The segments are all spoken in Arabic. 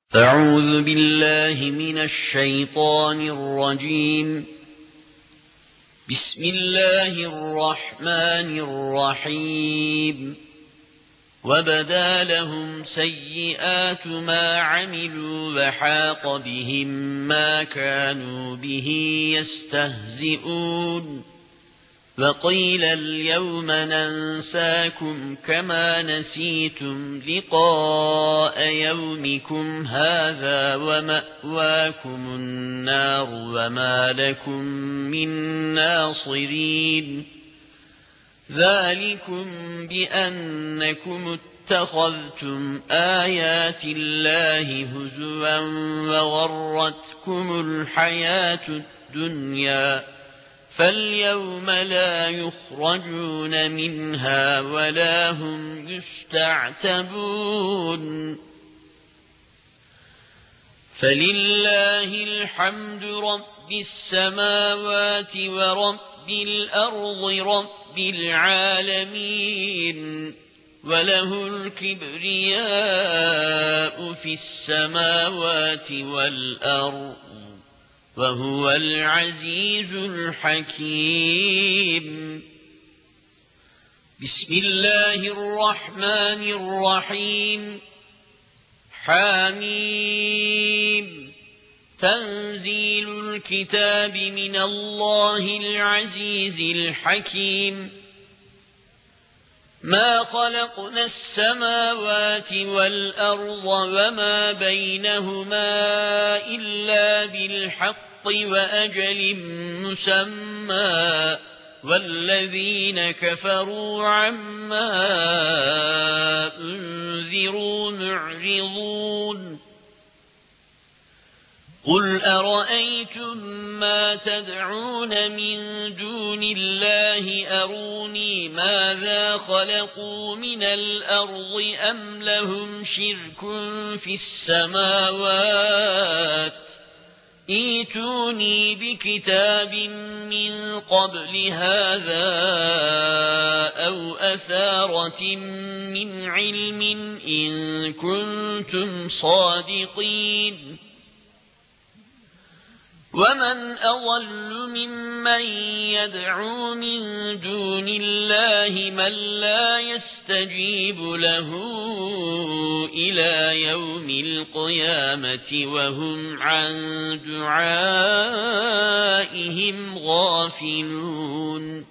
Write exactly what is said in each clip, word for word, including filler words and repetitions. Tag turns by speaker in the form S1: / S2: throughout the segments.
S1: أعوذ بالله من الشيطان الرجيم. بسم الله الرحمن الرحيم. وبدا لهم سيئات ما عملوا وحاق بهم ما كانوا به يستهزئون. وقيل اليوم ننساكم كما نسيتم لقاء يومكم هذا ومأواكم النار وما لكم من ناصرين. ذلكم بأنكم اتخذتم آيات الله هزوا وغرتكم الحياة الدنيا فاليوم لا يخرجون منها ولا هم يستعتبون. فلله الحمد رب السماوات ورب الأرض رب العالمين. وله الكبرياء في السماوات والأرض وهو العزيز الحكيم. بسم الله الرحمن الرحيم. حميم. تنزيل الكتاب من الله العزيز الحكيم. ما خلقنا السماوات والأرض وما بينهما إلا بالحق وأجل مسمى والذين كفروا عما أنذروا معرضون. قل أرأيتم ما تدعون من دون الله أروني ماذا خلقوا من الأرض أم لهم شرك في السماوات ائتوني بكتاب من قبل هذا أو أثارة من علم إن كنتم صادقين. ومن أضل ممن يدعو من دون الله من لا يستجيب له إلى يوم القيامة وهم عن دعائهم غافلون.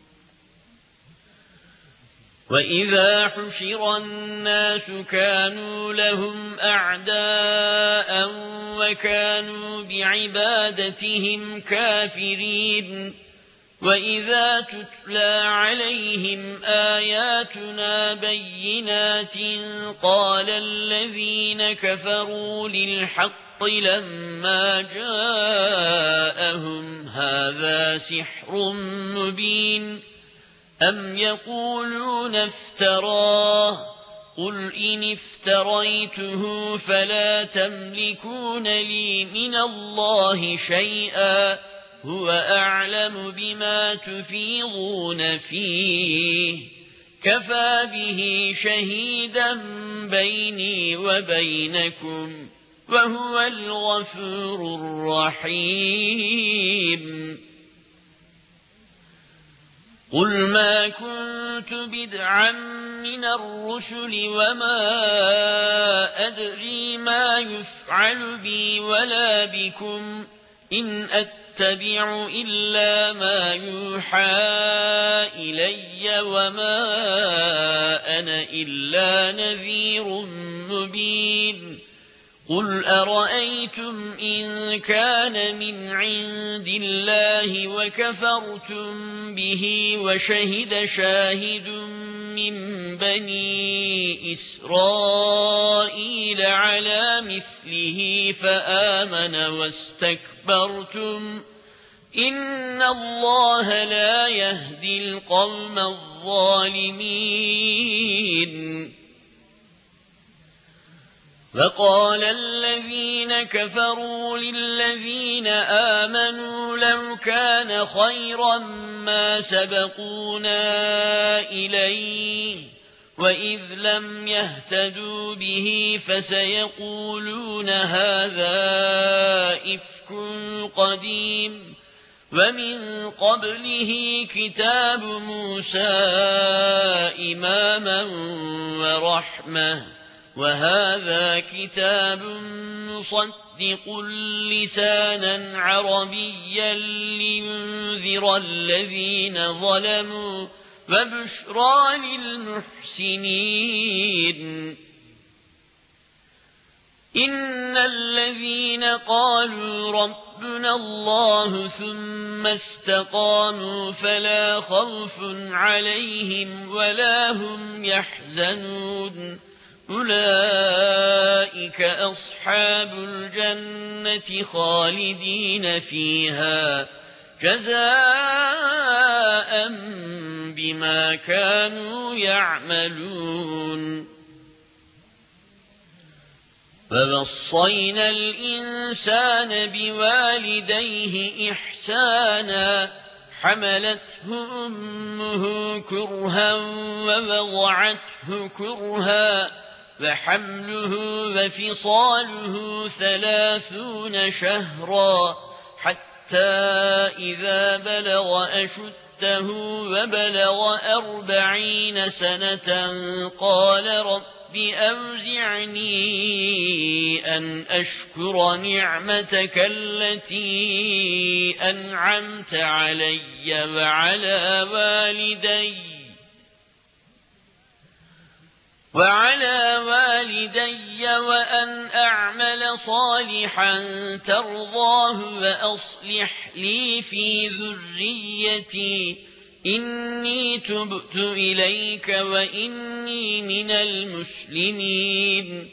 S1: وإذا حشر الناس كانوا لهم أعداء وكانوا بعبادتهم كافرين. وإذا تتلى عليهم آياتنا بينات قال الذين كفروا للحق لما جاءهم هذا سحر مبين أم يقولون افتراه قل إن افتريته فلا تملكون لي من الله شيئا هو أعلم بما تفيضون فيه كفى به شهيدا بيني وبينكم وهو الغفور الرحيم. قل ما كنت بدعا من الرسل وما أدري ما يفعل بي ولا بكم إن أتبع إلا ما يوحى إلي وما أنا إلا نذير مبين. قل أرأيتم إن كان من عند الله وكفرتم به وشهد شاهد من بني إسرائيل على مثله فآمن واستكبرتم إن الله لا يهدي القوم الظالمين. وقال الذين كفروا للذين آمنوا لو كان خيرا ما سبقونا إليه وإذ لم يهتدوا به فسيقولون هذا إفك قديم ومن قبله كتاب موسى إماما ورحمة وهذا كتاب مصدق لسانا عربيا لينذر الذين ظلموا وبشرى للمحسنين إن الذين قالوا ربنا الله ثم استقاموا فلا خوف عليهم ولا هم يحزنون أولئك أصحاب الجنة خالدين فيها جزاء بما كانوا يعملون ووصينا الإنسان بوالديه إحسانا حملته أمه كرها ووضعته كرها وحمله وفصاله ثلاثون شهرا حتى إذا بلغ أشده وبلغ أربعين سنة قال رب أوزعني أن أشكر نعمتك التي أنعمت علي وعلى والدي وعلى والدي وأن أعمل صالحا ترضاه وأصلح لي في ذريتي إني تبت إليك وإني من المسلمين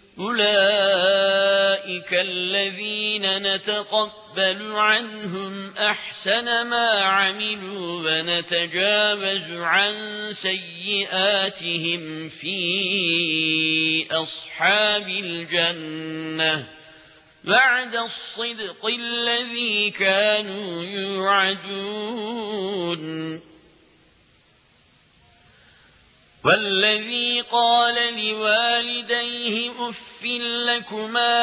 S1: أولئك الذين نتقبل عنهم أحسن ما عملوا ونتجاوز عن سيئاتهم في أصحاب الجنة بعد الصدق الذي كانوا يوعدون والذي قال لوالديه أف لكما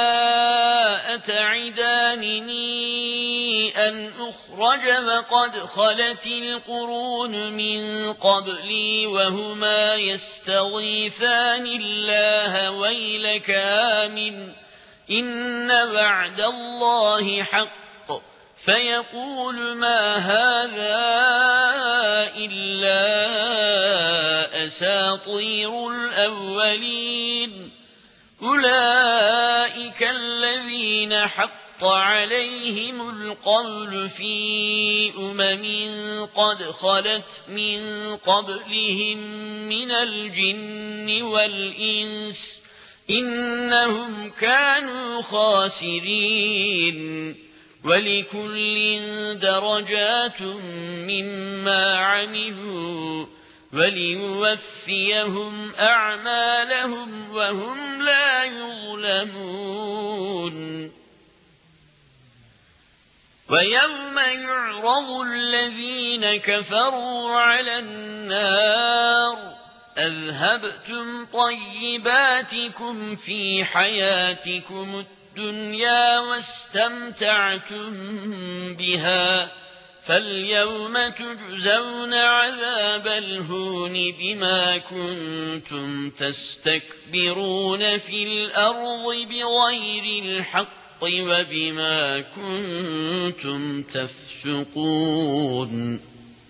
S1: أتعدانني أن أخرج وقد خلت القرون من قبلي وهما يستغيثان الله ويلك آمن إن وعد الله حق فيقول ما هذا إلا أساطير الأولين أولئك الذين حق عليهم القول في أمم قد خلت من قبلهم من الجن والإنس إنهم كانوا خاسرين ولكل درجات مما عملوا وليوفيهم أعمالهم وهم لا يظلمون ويوم يعرض الذين كفروا على النار أذهبتم طيباتكم في حياتكم الدنيا واستمتعتم بها فاليوم تجزون عذاب الهون بما كنتم تستكبرون في الأرض بغير الحق وبما كنتم تفسقون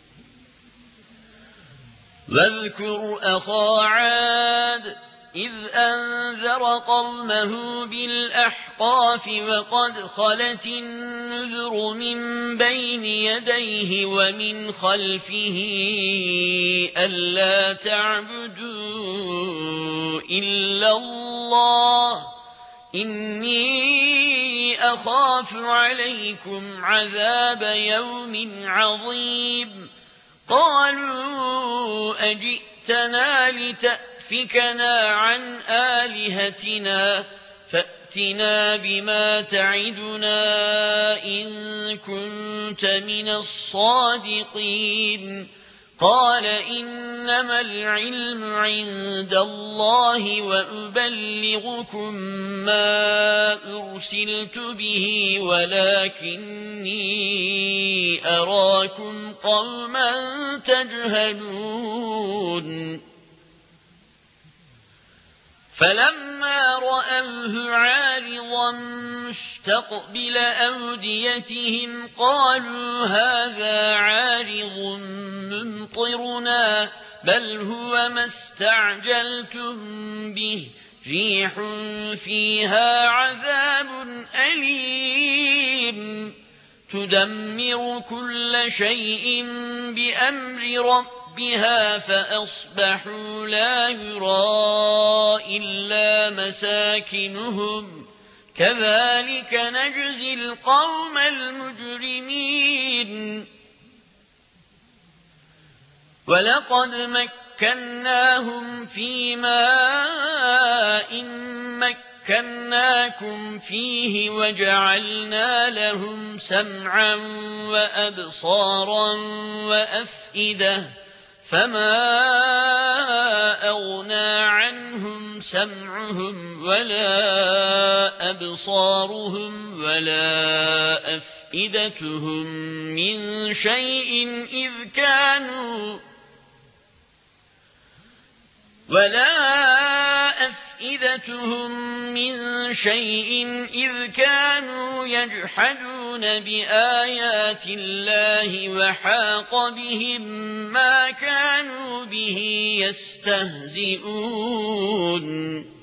S1: واذكر أخا عاد إذ أنذر قومه بالأحقاف وقد خلت النذر من بين يديه ومن خلفه ألا تعبدوا إلا الله إني أخاف عليكم عذاب يوم عظيم قالوا أجئتنا لتأفكنا عن آلهتنا فأتنا بما تعدنا إن كنت من الصادقين قال إنما العلم عند الله وأبلغكم ما أرسلت به ولكني أراكم قوما تجهلون فلما رأوه عارضا مستقبل أوديتهم قالوا هذا عارض ممطرنا بل هو ما استعجلتم به ريح فيها عذاب أليم تدمر كل شيء بأمر ربها فأصبحوا لا يرى إلا مساكنهم كذلك نجزي القوم المجرمين ولقد مكناهم في ماء مكناكم فيه وجعلنا لهم سمعا وأبصارا وأفئدة فما أغنى عنهم سمعهم ولا أبصارهم ولا أفئدتهم من شيء إذ كانوا ولا أفئدتهم من شيء إذ كانوا يجحدون بآيات الله وحاق بهم ما كانوا به يستهزئون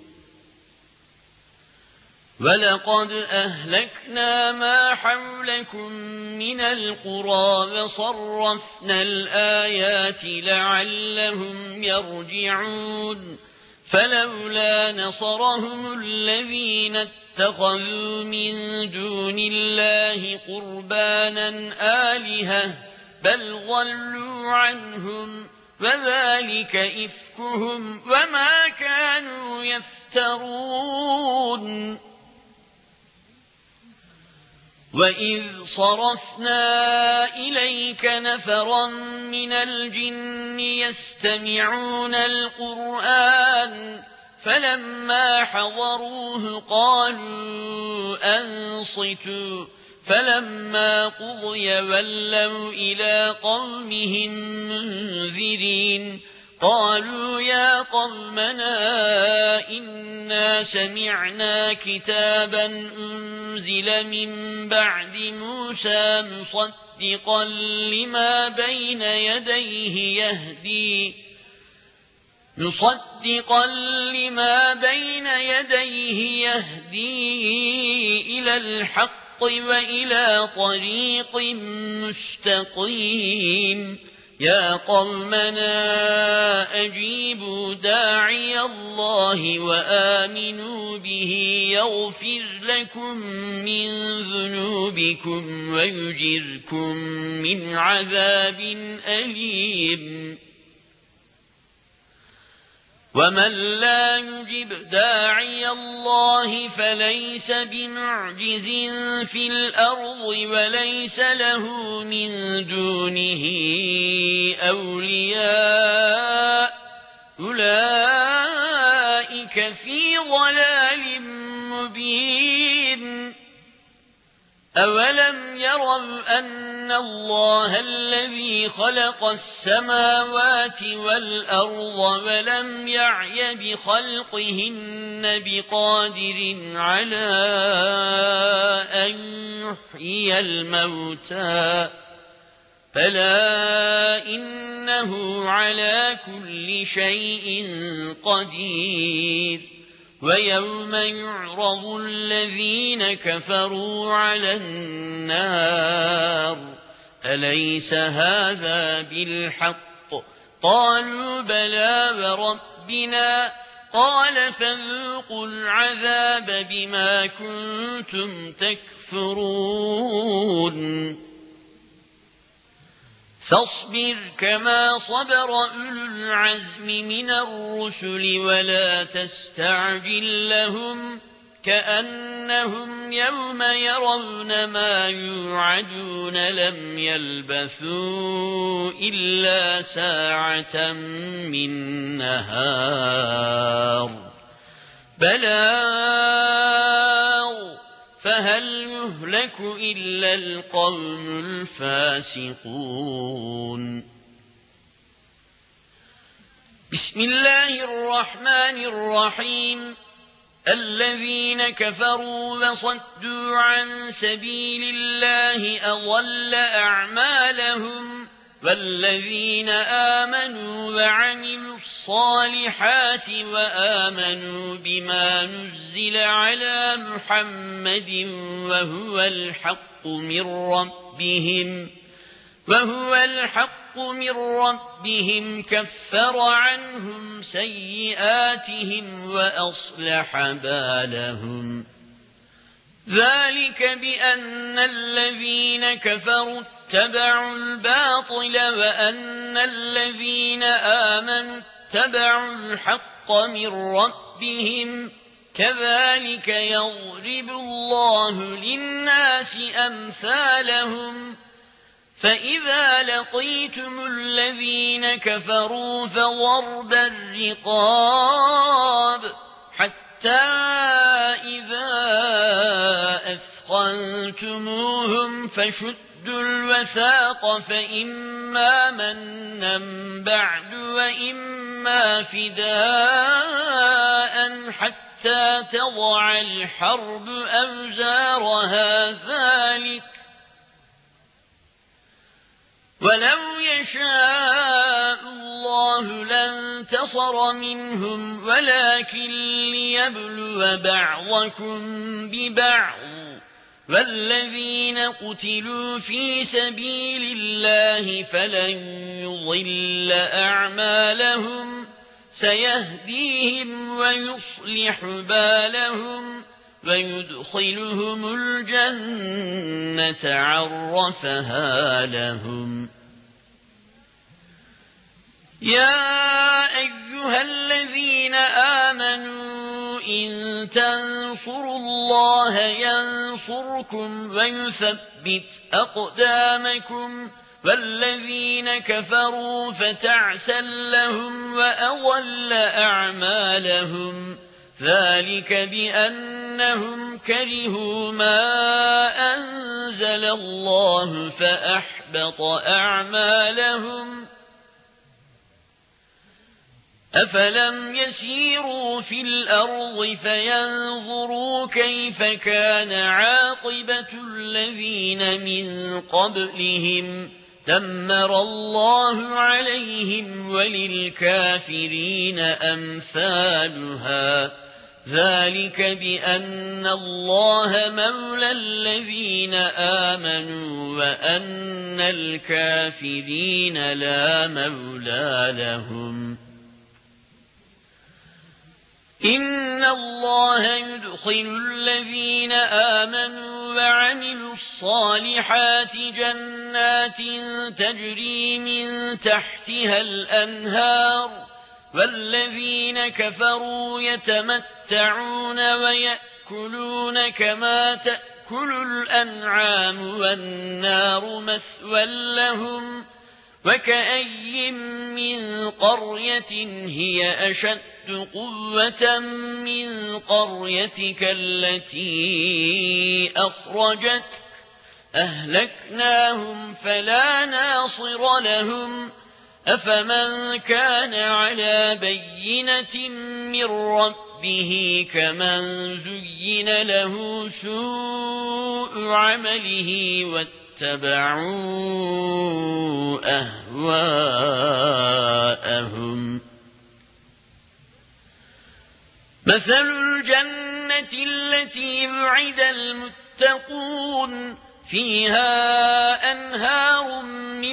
S1: ولقد أهلكنا ما حولكم من القرى وصرفنا الآيات لعلهم يرجعون فلولا نصرهم الذين اتخذوا من دون الله قربانا آلهة بل ضلوا عنهم وذلك إفكهم وما كانوا يفترون وَإِذْ صَرَفْنَا إِلَيْكَ نَفَرًا مِنَ الْجِنِّ يَسْتَمِعُونَ الْقُرْآنَ فَلَمَّا حَضَرُوهُ قَالُوا أَنصِتُوا فَلَمَّا قُضِيَ وَلَّوْا إِلَى قَوْمِهِمْ مُنذِرِينَ قالوا يا قومنا إنا سمعنا كتابا أنزل من بعد موسى مصدقا لما بين يديه يهدي مصدقا لما بين يديه يهدي إلى الحق وإلى طريق مستقيم يا قومنا أجيبوا داعي الله وآمنوا به يغفر لكم من ذنوبكم ويجركم من عذاب أليم ومن لا يجب داعي الله فليس بمعجز في الأرض وليس له من دونه أولياء أولئك في ضلال مبين أولم يروا أن الله الذي خلق السماوات والأرض ولم يعي بخلقهن بقادر على أن يحيي الموتى فلا إنه على كل شيء قدير ويوم يعرض الذين كفروا على النار أليس هذا بالحق قالوا بلى وربنا قال فذوقوا العذاب بما كنتم تكفرون فاصبر كما صبر أولو العزم من الرسل ولا تستعجل لهم كأنهم يوم يرون ما يوعدون لم يلبثوا إلا ساعة من نهار بلاغ فهل يهلك إلا القوم الفاسقون. بسم الله الرحمن الرحيم. الذين كفروا وصدوا عن سبيل الله أضل أعمالهم والذين آمنوا وعملوا الصالحات وآمنوا بما نزل على محمد وهو الحق من ربهم وهو الحق من ربهم كفر عنهم سيئاتهم وأصلح بالهم. ذلك بأن الذين كفروا اتبعوا الباطل وأن الذين آمنوا اتبعوا الحق من ربهم كذلك يضرب الله للناس أمثالهم. فإذا لقيتم الذين كفروا فضرب الرقاب حتى إذا أثخنتموهم فشدوا الوثاق فإما منا بعد وإما فداء حتى تضع الحرب أوزارها. ذلك ولو يشاء الله لانتصر منهم ولكن ليبلو بعضكم ببعض والذين قتلوا في سبيل الله فلن يضل أعمالهم سيهديهم ويصلح بالهم ويدخلهم الجنة عرفها لهم. يا أيها الذين آمنوا إن تنصروا الله ينصركم ويثبت أقدامكم والذين كفروا فتعسا لهم وأضل أعمالهم. ذلك بأنهم كرهوا ما أنزل الله فأحبط أعمالهم. أفلم يسيروا في الأرض فينظروا كيف كان عاقبة الذين من قبلهم دمر الله عليهم وللكافرين أمثالها. ذلك بأن الله مولى الذين آمنوا وأن الكافرين لا مولى لهم. إن الله يدخل الذين آمنوا وعملوا الصالحات جنات تجري من تحتها الأنهار والذين كفروا يتمتعون ويأكلون كما تأكل الأنعام والنار مثوى لهم. وكأي من قرية هي أشد قوة من قريتك التي أخرجت أهلكناهم فلا ناصر لهم. أفمن كان على بينة من ربه كمن زين له سوء عمله واتبعوا أهواءهم. مثل الجنة التي وعد المتقون فيها أنهار من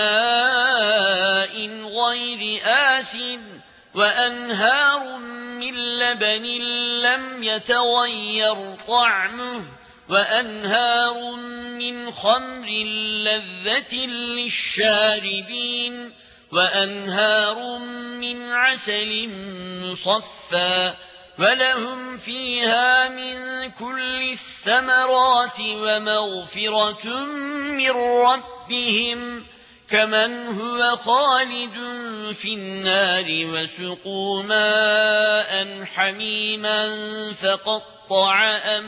S1: ماء غير آسن وأنهار من لبن لم يتغير طعمه وأنهار من خمر لذة للشاربين وأنهار من عسل مصفى ولهم فيها من كل الثمرات ومغفرة من ربهم كمن هو خالد في النار وسقوا ماء حميما فقطع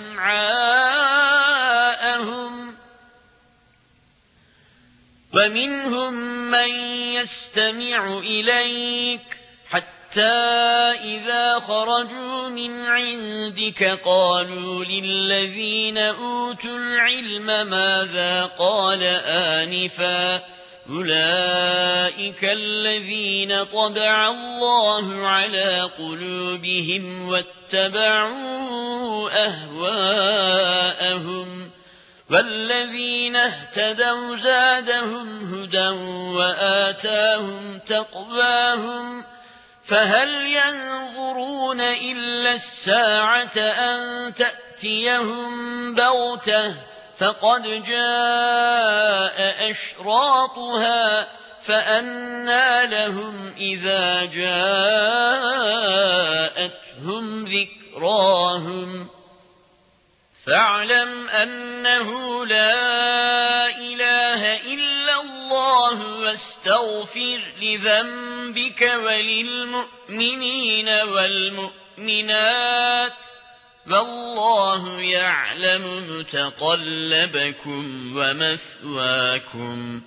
S1: أمعاءهم ومنهم من يستمع إليك حتى إذا خرجوا من عندك قالوا للذين أوتوا العلم ماذا قال آنفا أولئك الذين طبع الله على قلوبهم واتبعوا أهواءهم والذين اهتدوا زادهم هدى وآتاهم تقواهم فهل ينظرون إلا الساعة أن تأتيهم بغتة فقد جاء أشراطها فأنى لهم إذا جاءتهم ذكراهم فاعلم أنه لا إله إلا الله واستغفر لذنبك وللمؤمنين والمؤمنات والله يعلم متقلبكم ومثواكم.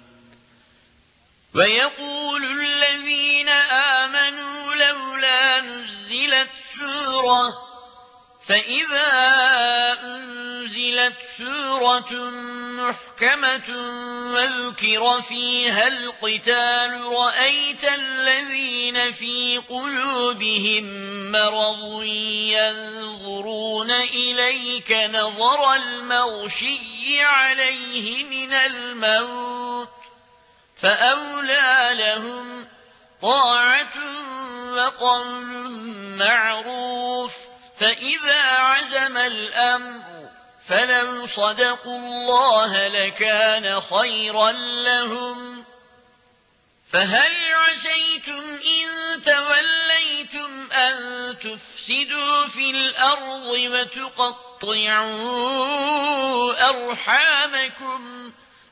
S1: ويقول الذين آمنوا لولا نزلت سورة فإذا أنزلت سورة محكمة وذكر فيها القتال رأيت الذين في قلوبهم مرض ينظرون إليك نظر المغشي عليه من الموت فأولى لهم طاعة وقول معروف فإذا عزم الأمر فلو صدقوا الله لكان خيرا لهم فهل عسيتم إن توليتم أن تفسدوا في الأرض وتقطعوا أرحامكم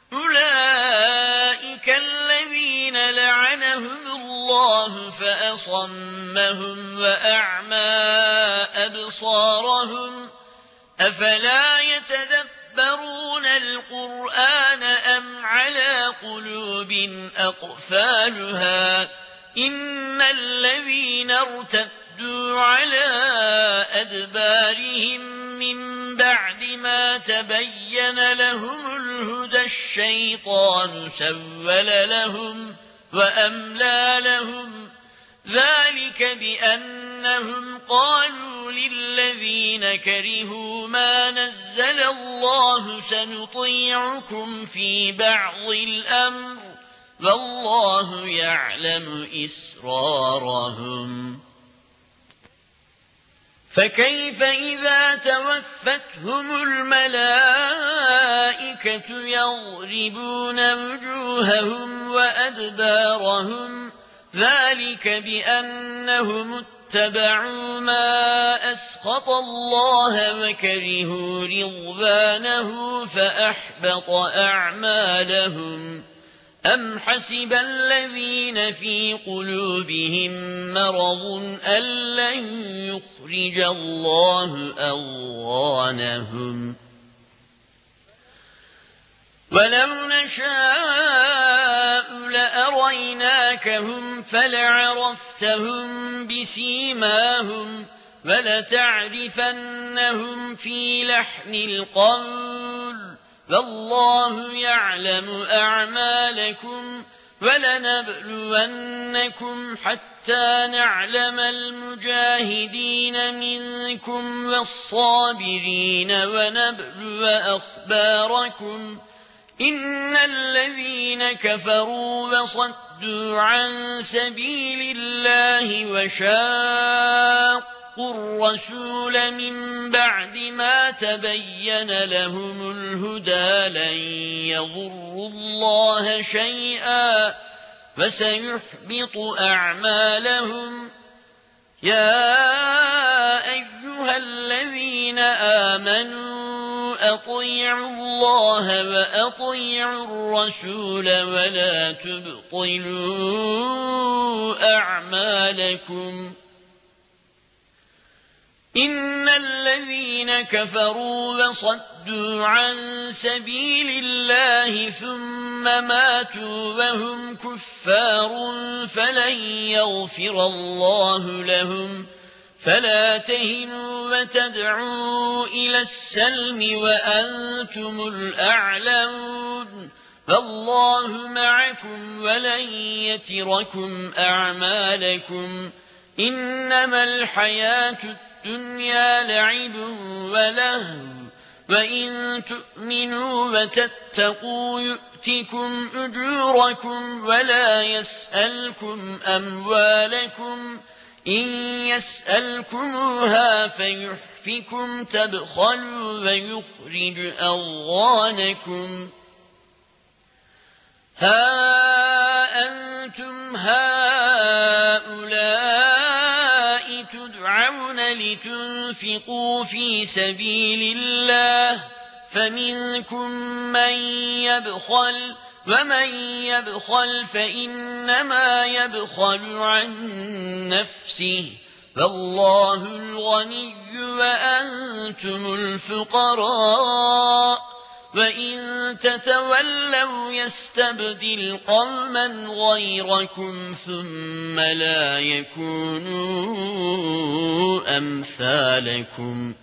S1: أولئك الذين لعنهم الله فأصمهم وأعمى أبصارهم أفلا يتدبرون القرآن أم على قلوب أقفالها إن الذين ارتدوا على أدبارهم من بعد ما تبين لهم الهدى الشيطان سول لهم وأملى لهم ذلك بأنهم قالوا للذين كرهوا ما نزل الله سنطيعكم في بعض الأمر والله يعلم إسرارهم فكيف إذا توفتهم الملائكة يضربون وجوههم وأدبارهم ذلك بأنهم اتبعوا ما أسخط الله وكرهوا رضوانه فأحبط أعمالهم أم حسب الذين في قلوبهم مرض أن لن يخرج الله أضغانهم ولو نشاء لأريناكهم فلعرفتهم بسيماهم ولتعرفنهم في لحن القول والله يعلم أعمالكم ولنبلونكم حتى نعلم المجاهدين منكم والصابرين ونبلو أخباركم إن الذين كفروا وصدوا عن سبيل الله وشاقوا الرسول من بعد ما تبين لهم الهدى لن يضروا الله شيئا وسيحبط أعمالهم يا أيها آمنوا أطيعوا الله وأطيعوا الرسول ولا تبطلوا أعمالكم إن الذين كفروا وصدوا عن سبيل الله ثم ماتوا وهم كفار فلن يغفر الله لهم فلا تهنوا وتدعوا إلى السلم وأنتم الأعلون فالله معكم ولن يتركم أعمالكم إنما الحياة الدنيا لعب ولهو وإن تؤمنوا وتتقوا يؤتكم أجوركم ولا يسألكم أموالكم إن يسألكموها فيحفكم تبخلوا ويخرج أضغانكم ها أنتم هؤلاء تدعون لتنفقوا في سبيل الله فمنكم من يبخل ومن يبخل فإنما يبخل عن نفسه فالله الغني وأنتم الفقراء وإن تتولوا يستبدل قوما غيركم ثم لا يكونوا أمثالكم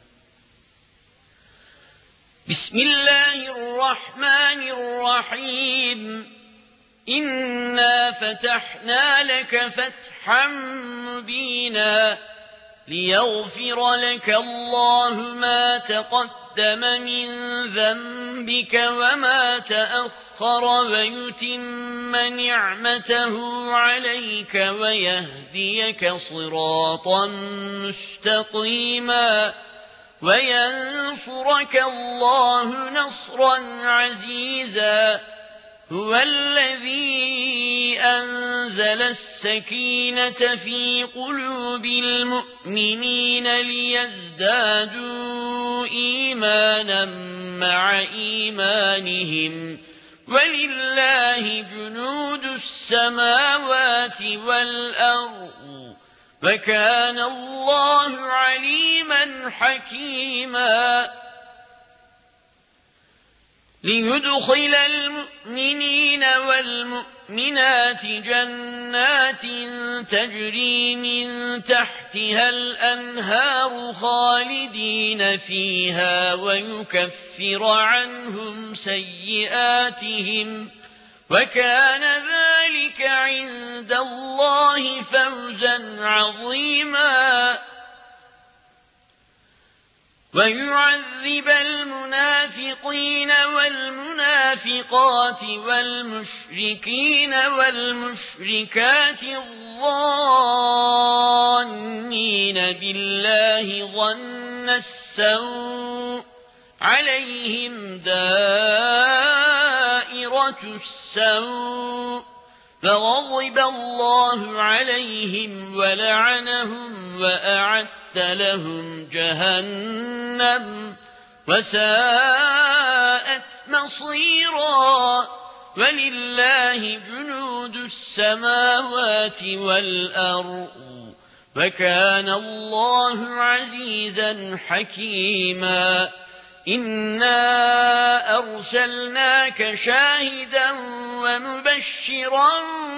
S1: بسم الله الرحمن الرحيم إنا فتحنا لك فتحا مبينا ليغفر لك الله ما تقدم من ذنبك وما تأخر ويتم نعمته عليك ويهديك صراطا مستقيما وينصرك الله نصرا عزيزا هو الذي أنزل السكينة في قلوب المؤمنين ليزدادوا إيمانا مع إيمانهم ولله جنود السماوات والأرض وكان الله عليما حكيما ليدخل المؤمنين والمؤمنات جنات تجري من تحتها الأنهار خالدين فيها ويكفر عنهم سيئاتهم وكان ذلك عند الله فوزا عظيما ويعذب المنافقين والمنافقات والمشركين والمشركات الظانين بالله ظن السوء عليهم دائرة السوء فغضب الله عليهم ولعنهم وأعد لهم جهنم وساءت مصيرا ولله جنود السماوات والأرض وكان الله عزيزا حكيما إنا أرسلناك شاهدا ومبشرا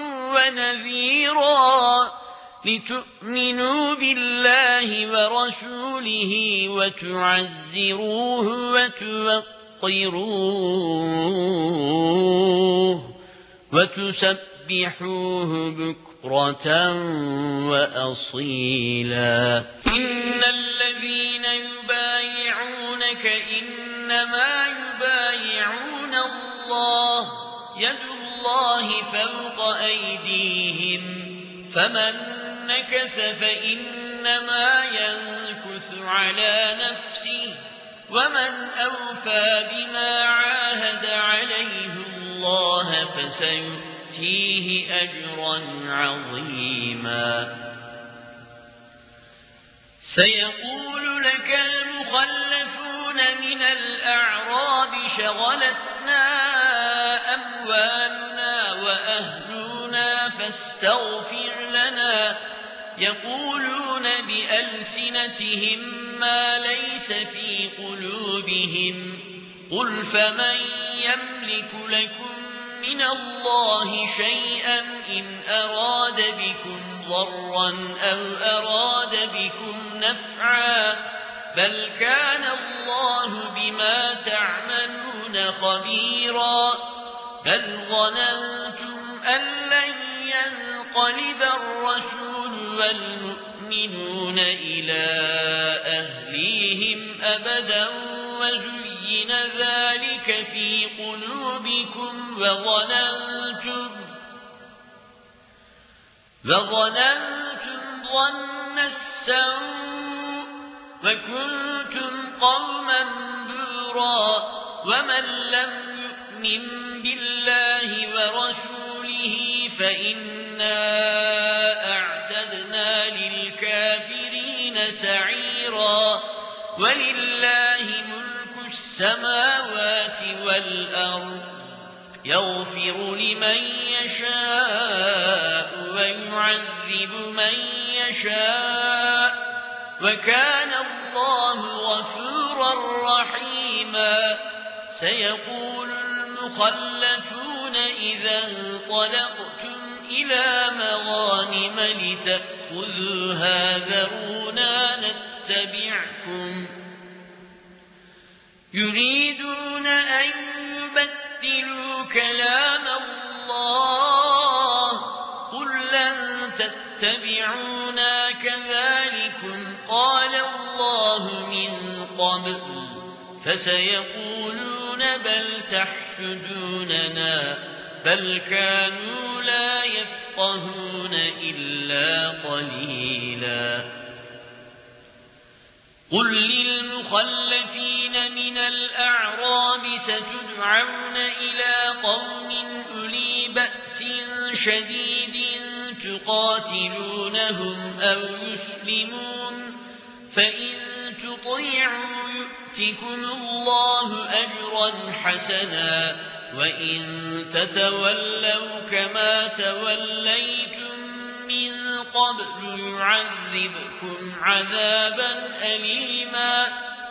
S1: ونذيرا لتؤمنوا بالله ورسوله وتعزروه وتوقروه وتسبحوه بكرة وأصيلا إن الذين يبايعونك إنما يبايعون الله يد الله فوق أيديهم فمن نكث فإنما ينكث على نفسه ومن أوفى بما عاهد عليه الله فسيؤتيه أجرا عظيما سيقول لك المخلفون من الأعراب شغلتنا أموالنا وأهلنا فاستغفر لنا يقولون بألسنتهم ما ليس في قلوبهم قل فمن يملك لكم من الله شيئا إن أراد بكم ضرا أو أراد بكم نفعا بل كان الله بما تعملون خبيرا بل ظننتم أن لن ينقلب الرسول والمؤمنون إلى أهليهم أبدا وزين ذلك في قلوبكم وظننتم وظننتم ظن السوء وكنتم قوما بورا ومن لم يؤمن بالله ورسوله فإنا أعتدنا للكافرين سعيرا ولله ملك السماوات والأرض يغفر لمن يشاء ويعذب من يشاء وكان الله غفورا رحيما سيقول المخلفون إذا انطلقتم إلى مغانم لتأخذوها ذرونا نتبعكم يريدون أن يبدلوا كلام الله قل لن تتبعونا كذلكم قال الله من قبل فسيقولون بل تحسدوننا بل كانوا لا يفقهون إلا قليلا قل للمخلفين من الأعراب ستدعون إلى قوم أولي بأس شديد تقاتلونهم أو يسلمون فإن تطيعوا يؤتكم الله أجرا حسنا وإن تتولوا كما توليتم من قبل يعذبكم عذابا أليما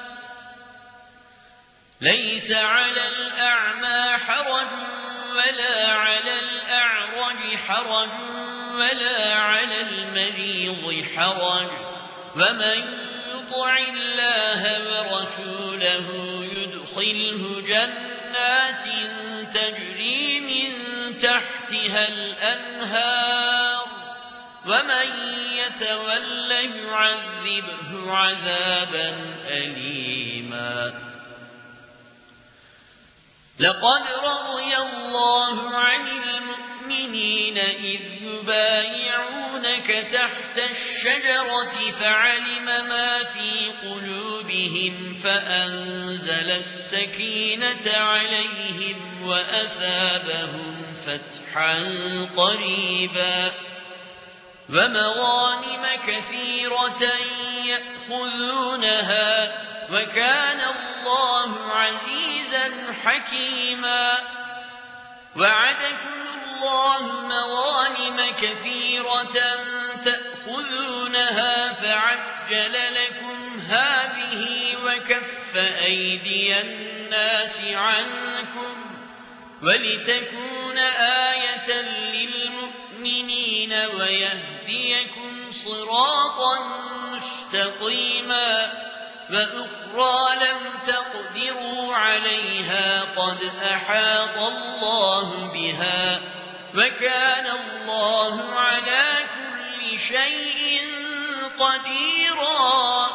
S1: ليس على الأعمى حرج ولا على الأعرج حرج ولا على المريض حرج ومن يطع الله ورسوله يدخله جنات تجري من تحتها الأنهار ومن يتول يعذبه عذابا أليما لقد رضي الله عن المؤمنين إذ يبايعونك تحت الشجرة فعلم ما في قلوبهم فأنزل السكينة عليهم وأثابهم فتحا قريبا ومغانم كثيرة يأخذونها وكان الله عزيزا حكيما وعدكم الله مغانم كثيرة تأخذونها فعجل لكم هذه وكف أيدي الناس عنكم ولتكون آية للمؤمنين ويهديكم صراطا مستقيما وأخرى لم تقدروا عليها قد أحاط الله بها وكان الله على كل شيء قديرا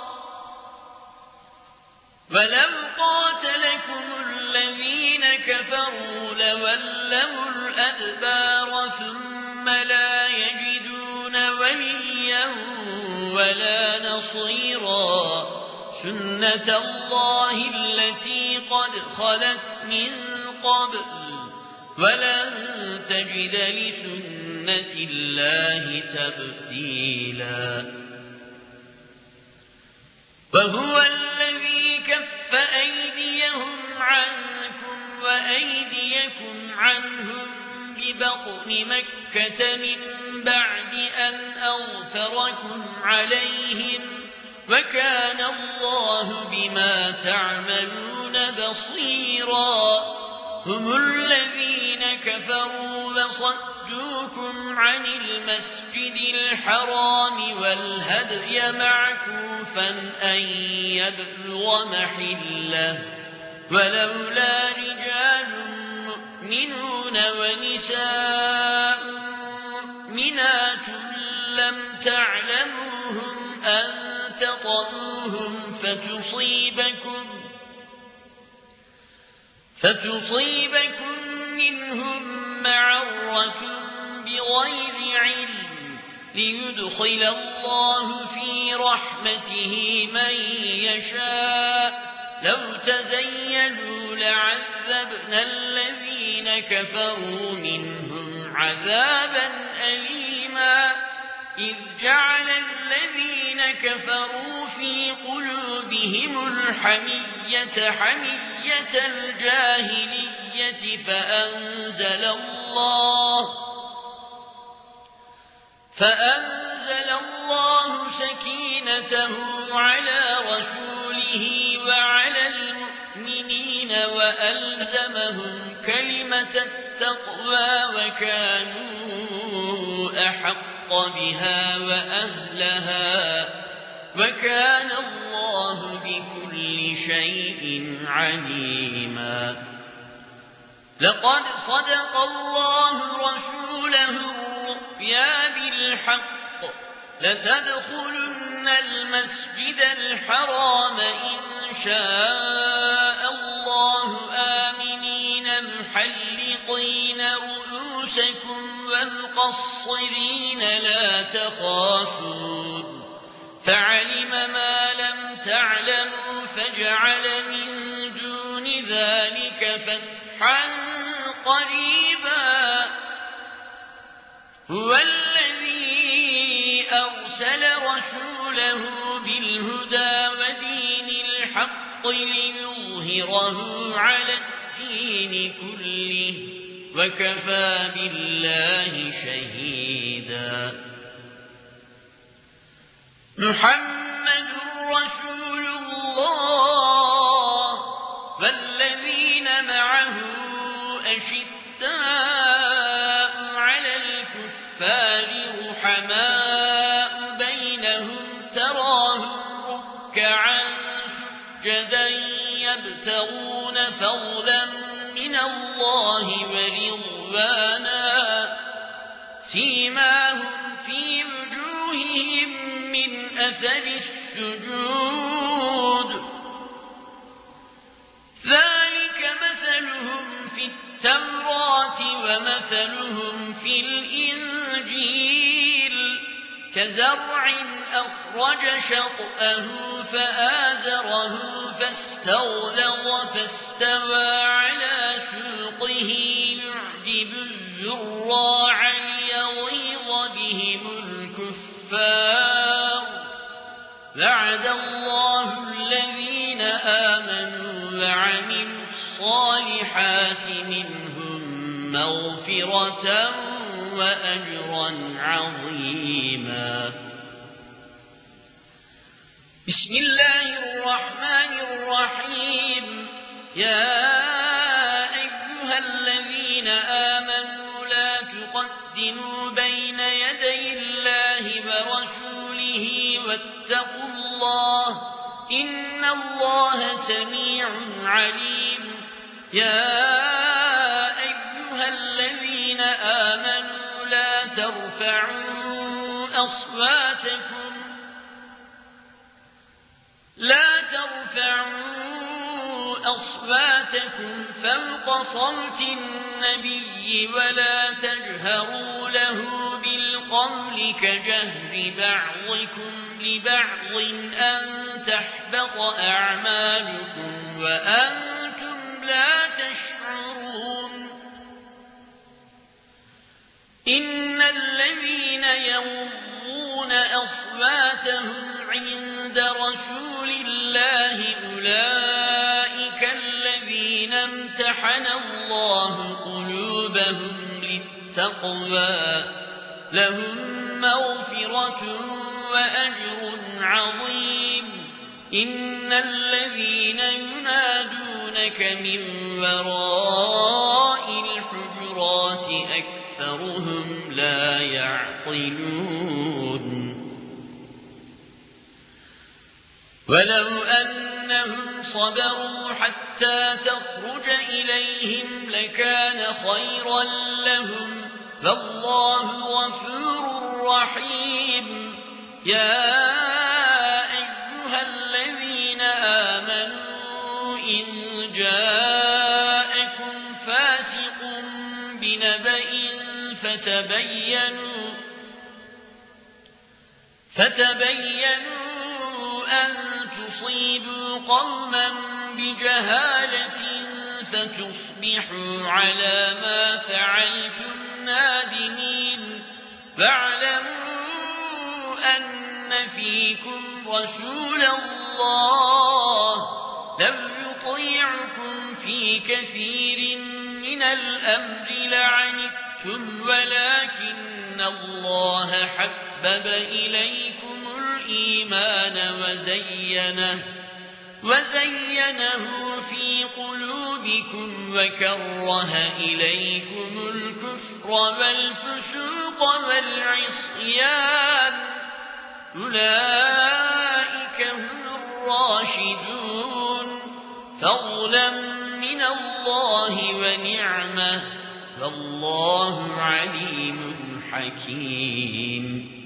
S1: ولو قاتلكم الذين كفروا لولوا الأدبار ثم لا يجدون وليا ولا نصيرا سنة الله التي قد خلت من قبل ولن تجد لسنة الله تبديلا وهو الذي كف أيديهم عنكم وأيديكم عنهم ببطن مكة من بعد أن أظفركم عليهم وكان الله بما تعملون بصيرا هم الذين كفروا وصدوكم عن المسجد الحرام والهدي معكوفا أن يبلغ محله ولولا رجال مؤمنون ونساء مؤمنات لم تعلموهم أن تطؤوهم فتصيبكم فتصيبكم منهم معرة بغير علم ليدخل الله في رحمته من يشاء لو تزيلوا لعذبنا الذين كفروا منهم عذابا أليما إذ جعل الذين كفروا في قلوبهم الحمية حمية الجاهلية فأنزل الله فأنزل الله سكينته على رسوله وعلى المؤمنين وألزمهم كلمة التقوى وكانوا أحق بها وأهلها وكان الله بكل شيء عليما لقد صدق الله رسوله الرؤيا بالحق لتدخلن المسجد الحرام إن شاء الله آمنين محلقين رؤوسكم ومقصرين لا تخافون فعلم ما لم تعلموا فجعل من دون ذلك فتحا قريبا هو الذي أرسل رسوله بالهدى ودين الحق ليظهره على الدين كله وكفى بالله شهيدا محمد رسول الله والذين معه أشداء على الكفار رحماء بينهم تراهم ركعا سجدا يبتغون فضلا من الله ورضوانا سيماهم في وجوههم من أثر السجود ذلك مثلهم في التوراة ومثلهم في الإنجيل كزرع أخرج شطأه فآزره فاستغلظ فاستوى على سوقه يعجب الزراع ليغيظ بهم الكفار وعد الله الذين آمنوا وعملوا الصالحات منهم مغفرة وأجرا عظيما بسم الله الرحمن الرحيم يا أيها الذين آمنوا لا تقدموا بين يدي الله ورسوله واتقوا الله إن الله سميع عليم يا أيها الذين آمنوا لا ترفعوا أصواتكم لا ترفعوا أصواتكم فوق صوت النبي ولا تجهروا له بالقول كجهر بعضكم لبعض أن تحبط أعمالكم وأنتم لا تشعرون إن الذين يغضون أصواتهم عند رسول أولئك الذين امتحن الله قلوبهم للتقوى لهم مغفرة وأجر عظيم إن الذين ينادونك من وراء الحجرات أكثرهم لا يعقلون ولو أنهم صبروا حتى تخرج إليهم لكان خيرا لهم والله غفور رحيم يا أيها الذين آمنوا إن جاءكم فاسق بنبأ فتبينوا فتبينوا أن تصيبوا قوما بجهالة فتصبحوا على ما فعلتم نادمين واعلموا أن فيكم رسول الله لو يطيعكم في كثير من الأمر لعنتم ولكن الله حبب إليكم الإيمان وزينه وزينه في قلوبكم وكره إليكم الكفر والفسوق والعصيان أولئك هم الراشدون فضلا من الله ونعمه والله عليم حكيم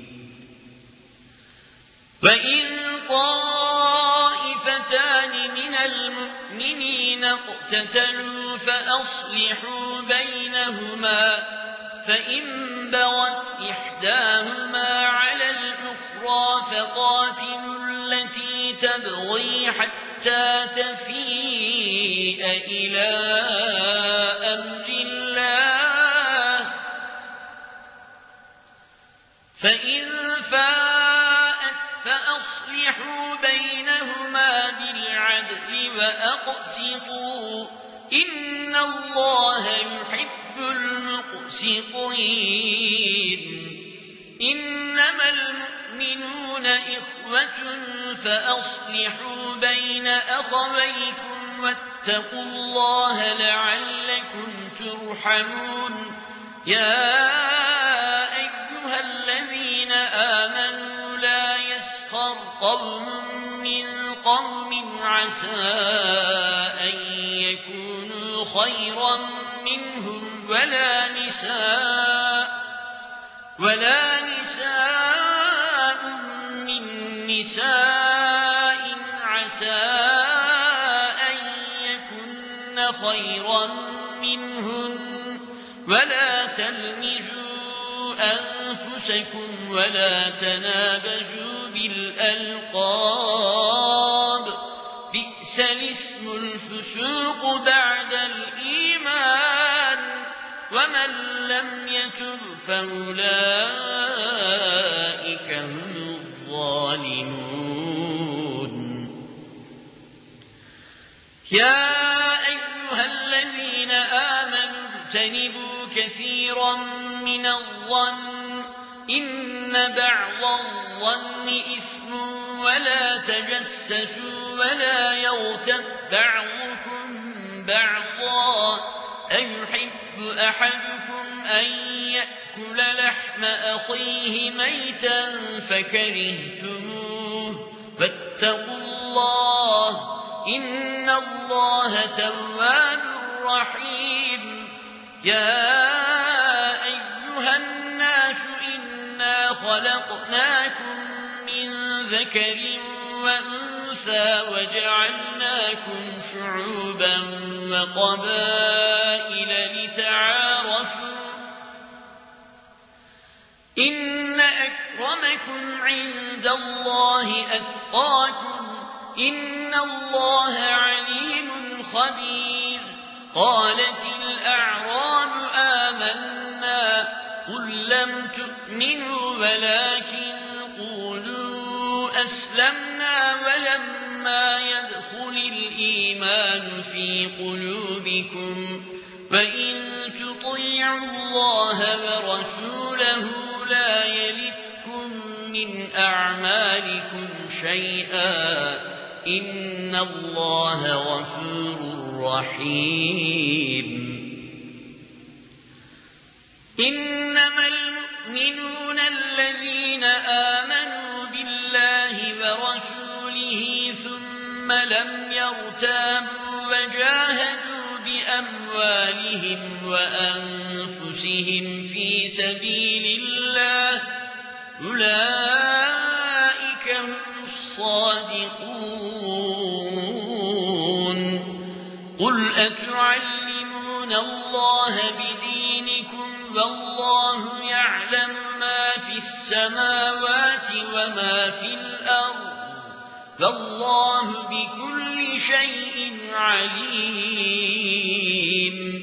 S1: وإن طائفتان من المؤمنين اقتتلوا فأصلحوا بينهما فإن بغت إحداهما على الأخرى فقاتلوا التي تبغي حتى تفيء إلى أمر الله فإن فاءت فأصلحوا بينهما بالعدل وأقسطوا إن الله يحب المقسطين إنما المؤمنون إخوة فأصلحوا بين أخويكم واتقوا الله لعلكم ترحمون يا أيها الذين آمنوا لا يسخر قوم من قوم عسى أن يكونوا خيرا منهم ولا نساء ولا نساء من نساء عسى أن يكن خيرا منهن ولا تلمزوا أنفسكم ولا تنابزوا بالألقاب بئس الاسم الفسوق بعد الإيمان ومن لم يتب فأولئك هم الظالمون يا أيها الذين آمنوا اجتنبوا كثيرا من الظن إن بعض الظن إثم ولا تجسسوا ولا يغتب بعضكم بعضا أيحب أحدكم أن يأكل لحم أخيه ميتا فكرهتموه واتقوا الله إن الله تواب رحيم يا أيها الناس إنا خلقناكم من ذكر وأنثى وجعلناكم شعوبا وقبائل لتعارفوا إن أكرمكم عند الله أتقاكم إن الله عليم خبير قالت الأعراب آمنا قل لم تؤمنوا ولكن قولوا أسلمنا ولما يدخل في قلوبكم فإن تطيعوا الله ورسوله لا يلتكم من أعمالكم شيئا إن الله غفور رحيم. إنما المؤمنون الذين آمنوا بالله ورسوله ثم لم يرتابوا وجاهدوا بأموالهم وأنفسهم في سبيل الله أولئك هم الصادقون. قل أتعلمون الله بدينكم والله يعلم ما في السماوات وما في الأرض والله بكل شيء عليم.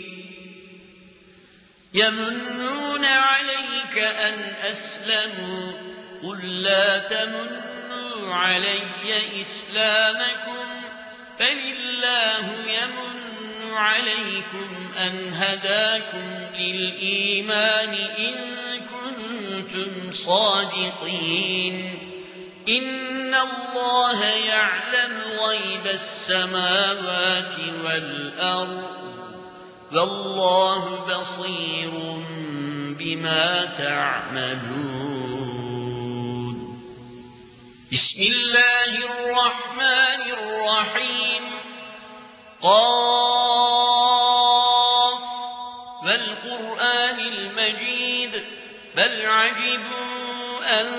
S1: يمنون عليك أن أسلموا قل لا تمنوا علي إسلامكم بل الله يمن عليكم أن هداكم للإيمان إن كنتم صادقين. إن الله يعلم غيب السماوات والأرض والله بصير بما تعملون. بسم الله الرحمن الرحيم. قاف والقرآن المجيد بل عجبوا أن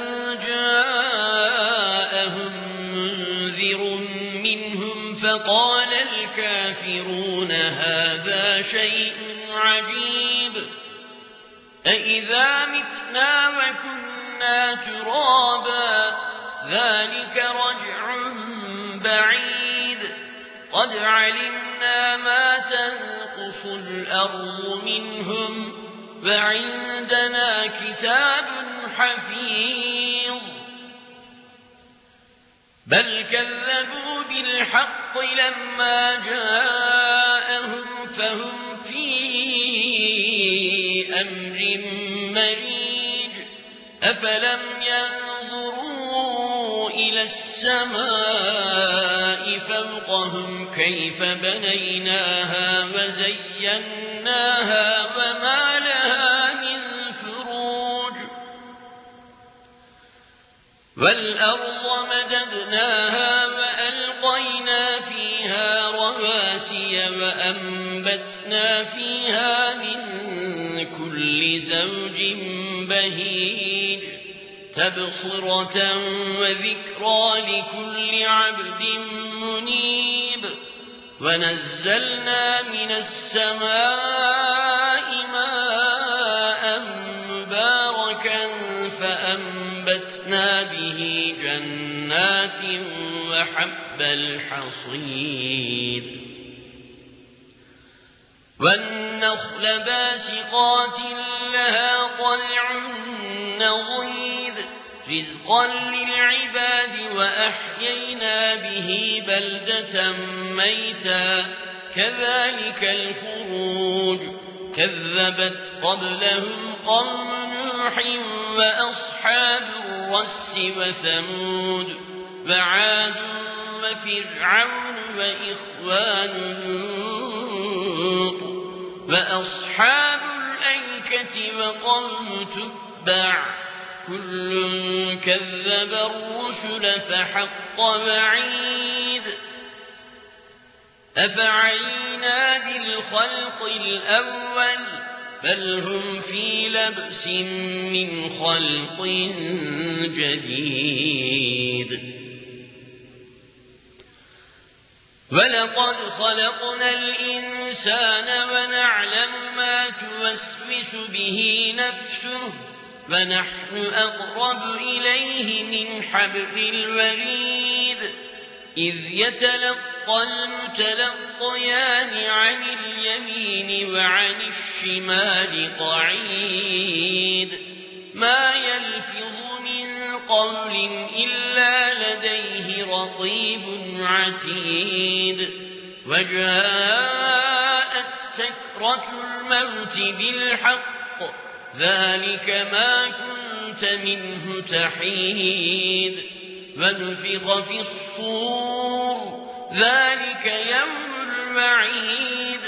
S1: جاءهم منذر منهم فقال الكافرون هذا شيء عجيب أإذا متنا وكنا ترابا ذلك رجع بعيد قد علمنا ما تنقص الأرض منهم وعندنا كتاب حفيظ. بل كذبوا بالحق لما جاءهم فهم في أمر مريج. أفلم ينظروا إلى السماء فوقهم كيف بنيناها وزيناها وما لها من فروج. والأرض مددناها وألقينا فيها رواسي وأنبتنا فيها من كل زوج بهيج تبصرة وذكرى لكل عبد منيب. ونزلنا من السماء ماء مباركا فأنبتنا به جنات وحب الحصيد. والنخل باسقات لها طلع نضيد رزقا للعباد وأحيينا به بلدة ميتا كذلك الخروج. كذبت قبلهم قوم نوح وأصحاب الرس وثمود وعاد وفرعون وإخوان لوط وأصحاب الأيكة وقوم تبع كل كذب الرسل فحق وعيد. أفعينا بالخلق الأول بل هم في لبس من خلق جديد. ولقد خلقنا الإنسان ونعلم ما توسوس به نفسه ونحن أقرب إليه من حبل الوريد. إذ يتلقى المتلقيان عن اليمين وعن الشمال قعيد ما يلفظ من قول إلا لديه رقيب عتيد. وجاءت سكرة الموت بالحق ذلك ما كنت منه تحيد ونفخ في الصور ذلك يوم الوعيد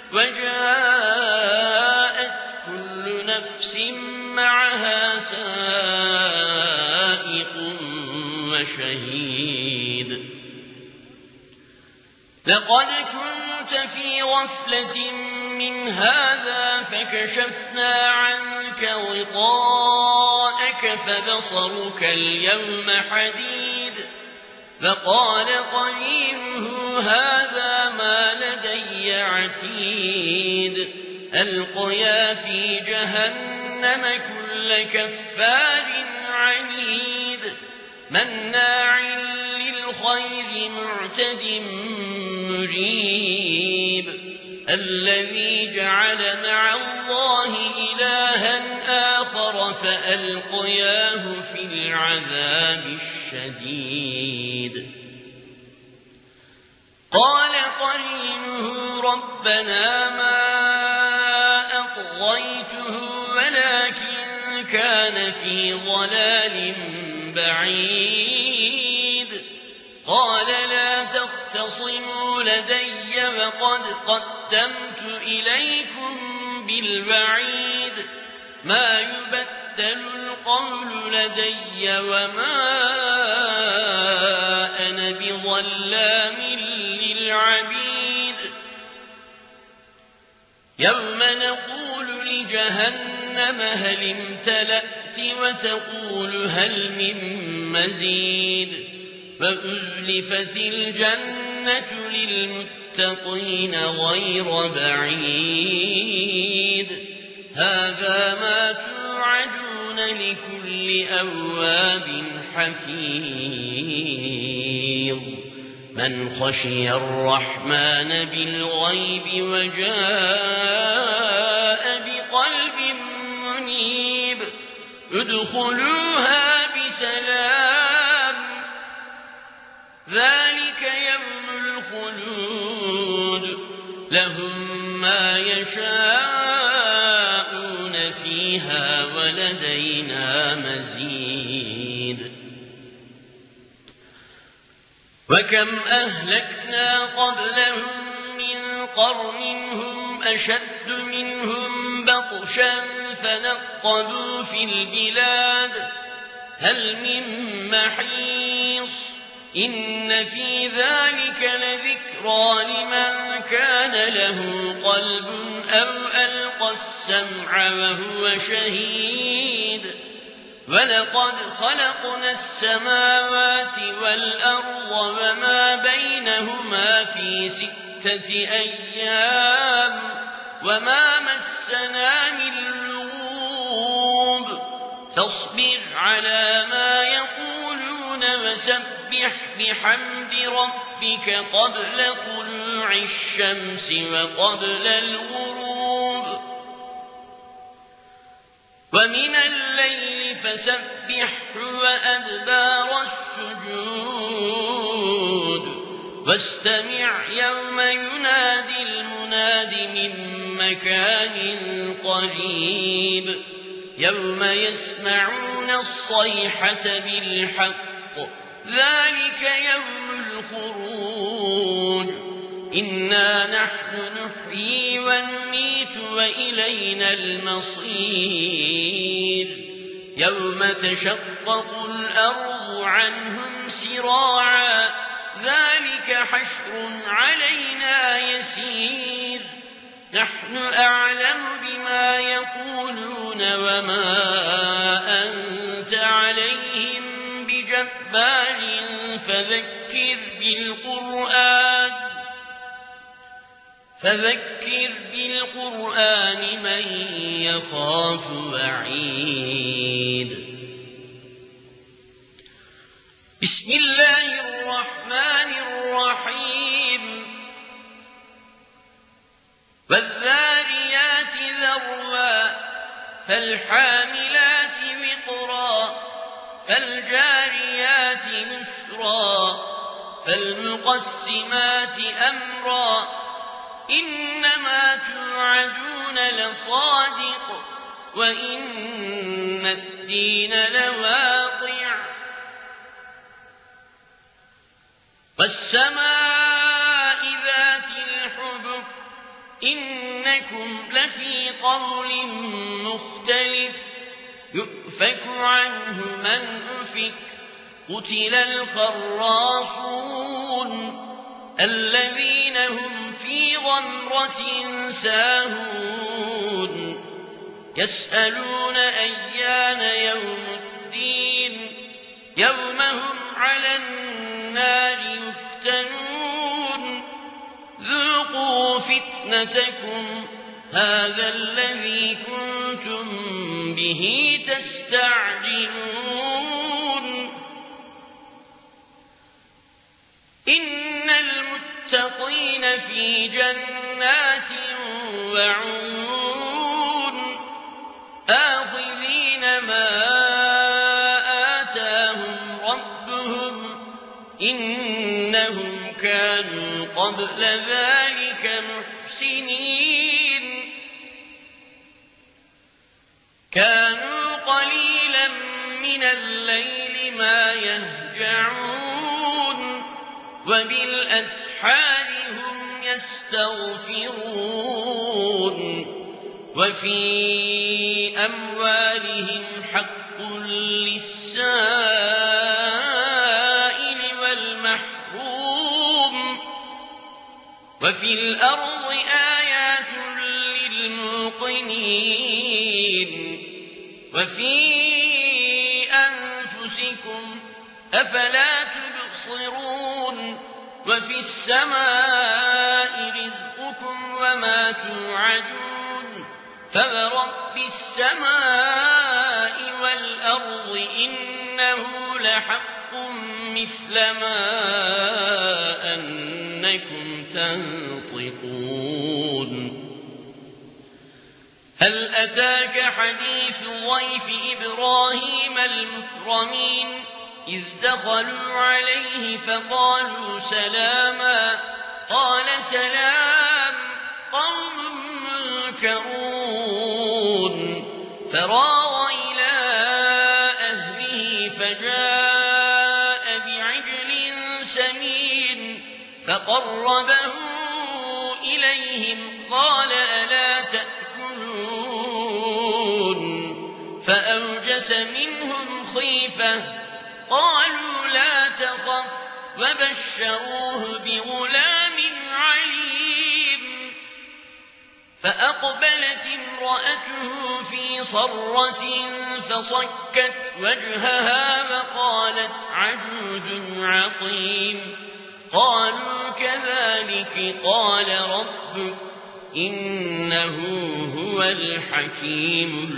S1: وجاءت كل نفس معها سائق وشهيد لقد كنت في غفلة من هذا فكشفنا عنك غطاءك فبصرك اليوم حديد فقال قرينه هذا ما لدي عتيد ألقيا في جهنم كل كفار عنيد مناع للخير معتد مريب الذي جعل مع الله إلها آخر فألقياه في العذاب الشديد قال قرينه ربنا ما أطغيته ولكن كان في ضلال بعيد قال لا تختصموا لدي وقد قدمت إليكم بالوعيد ما يبدل القول لدي وما أنا بظلام للعبيد يوم نقول لجهنم هل امتلأت وتقول هل من مزيد وأزلفت الجنة للمتقين غير بعيد هذا ما توعدون لكل أواب حفيظ من خشي الرحمن بالغيب وجاء بقلب منيب ادخلوها بسلام ذلك يوم الخلود لهم ما يشاءون فيها ولدينا مزيد وكم أهلكنا قبلهم من قرن هم أشد منهم بطشا فنقبوا في البلاد هل من محيص إن في ذلك لذكرى لمن كان له قلب أو ألقى السمع وهو شهيد ولقد خلقنا السماوات والأرض وما بينهما في ستة أيام وما مسنا من لغوب فاصبر على ما يقولون وسبح بحمد ربك قبل طلوع الشمس وقبل الغروب ومن الليل فسبحه وأدبار السجود واستمع يوم ينادي المناد من مكان قريب يوم يسمعون الصيحة بالحق ذلك يوم الخروج إنا نحن نحيي ونميت وإلينا المصير يوم تشقق الأرض عنهم سراعا ذلك حشر علينا يسير نحن أعلم بما يقولون وما أنت عليهم بجبار فذكر بالقرآن فذكر بالقرآن من يخاف وعيد بسم الله الرحمن الرحيم والذاريات ذروا فالحاملات وقرا فالجاريات يسرا فالمقسمات أمرا إنما توعدون لصادق وإن الدين لواقع والسماء ذات الحبك إنكم لفي قول مختلف يؤفك عنه من أفك قتل الخراصون الذين هم في غمرة ساهون يسألون أيان يوم الدين يوم هم على النار يفتنون ذوقوا فتنتكم هذا الذي كنتم به تستعجلون إن المتقين في جنات وعيون آخذين ما آتاهم ربهم إنهم كانوا قبل ذلك محسنين كانوا قليلا من الليل ما يهجعون وبالأسحار هم يستغفرون وفي أموالهم حق للسائل والمحروم وفي الأرض آيات للموقنين وفي أنفسكم أفلا تبصرون وفي السماء رزقكم وما توعدون فورب السماء والأرض إنه لحق مثل ما أنكم تنطقون هل أتاك حديث ضيف إبراهيم المكرمين إذ دخلوا عليه فقالوا سلاما قال سلام قوم منكرون فراغ إلى أهله فجاء بعجل سمين فقربه إليهم قال ألا تأكلون فأوجس منهم خيفة قالوا لا تخف وبشروه بغلام عليم فأقبلت امرأته في صرة فصكت وجهها وقالت عجوز عقيم قالوا كذلك قال ربك إنه هو الحكيم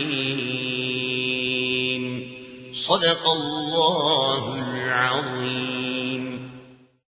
S1: العليم صدق الله العظيم.